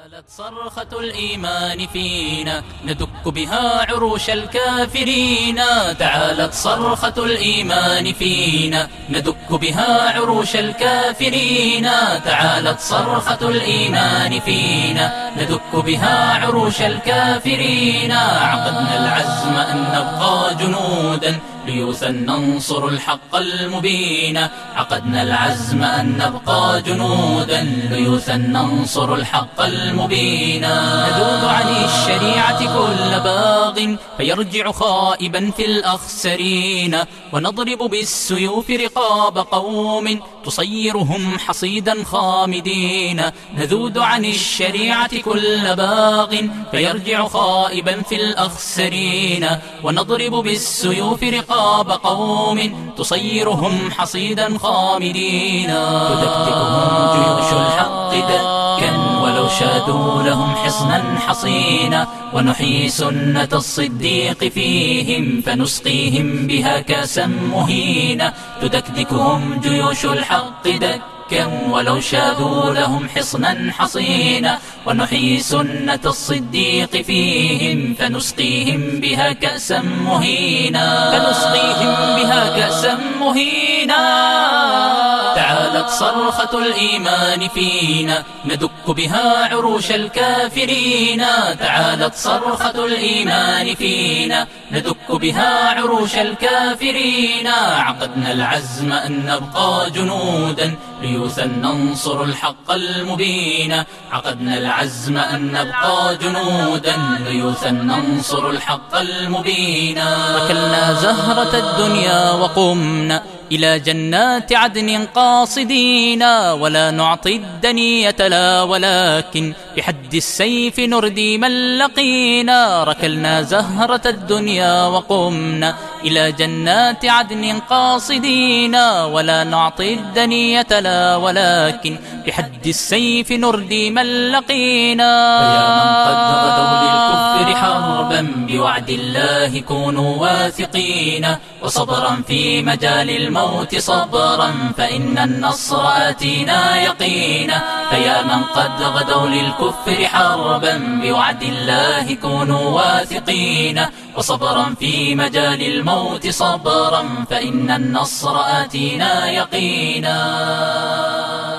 تعالت صرخة الإيمان فينا ندك بها عروش الكافرين. تعالت صرخة الإيمان فينا ندك بها عروش الكافرين. تعالت صرخة الإيمان فينا ندك بها عروش الكافرين. عقدنا العزم أن نبقى جنودا ليوثا ننصر الحق المبين. عقدنا العزم أن نبقى جنودا ليوثا ننصر الحق المبين. نذود عن الشريعة كل باغ فيرجع خائبا في الأخسرين. ونضرب بالسيوف رقاب قوم تصيرهم حصيدا خامدين. نذود عن الشريعة كل باغ فيرجع خائبا في الأخسرين. ونضرب بالسيوف رقاب قوم تصيرهم حصيدا خامدين. تدكتكهم جيوش الحق دكا ولو شادوا لهم حصنا حصينا. ونحيي سنة الصديق فيهم فنسقيهم بها كاسا مهينا. تدكتكهم جيوش الحق دكا ولو شادوا لهم حصنا حصينا. ونحيي سنة الصديق فيهم فنسقيهم بها كأسا مهينا. فنسقيهم بها كأسا مهينا. تعالت صرخة الإيمان فينا ندك بها عروش الكافرين. تعالت صرخة الإيمان فينا ندك بها عروش الكافرين. عقدنا العزم أن نبقى جنودا ليوثا ننصر الحق المبين. عقدنا العزم أن نبقى جنودا ليوثا ننصر الحق المبين. ركلنا زهرة الدنيا وقمنا إلى جنات عدن قاصدين. ولا نعطي الدنية لا ولكن بحد السيف نردي من لقينا. ركلنا زهرة الدنيا وقمنا إلى جنات عدن قاصدين. ولا نعطي الدنية لا ولكن بحد السيف نردي من لقينا. فيا من قد غدوا للكفر حربا بوعد الله كونوا واثقين. وصبرا في مجال الموت صبرا فإن النصر آتينا يقينا. فيا من قد غدوا للكفر حربا بوعد الله كونوا واثقين. وصبرا في مجال الموت صبرا فإن النصر آتينا يقينا.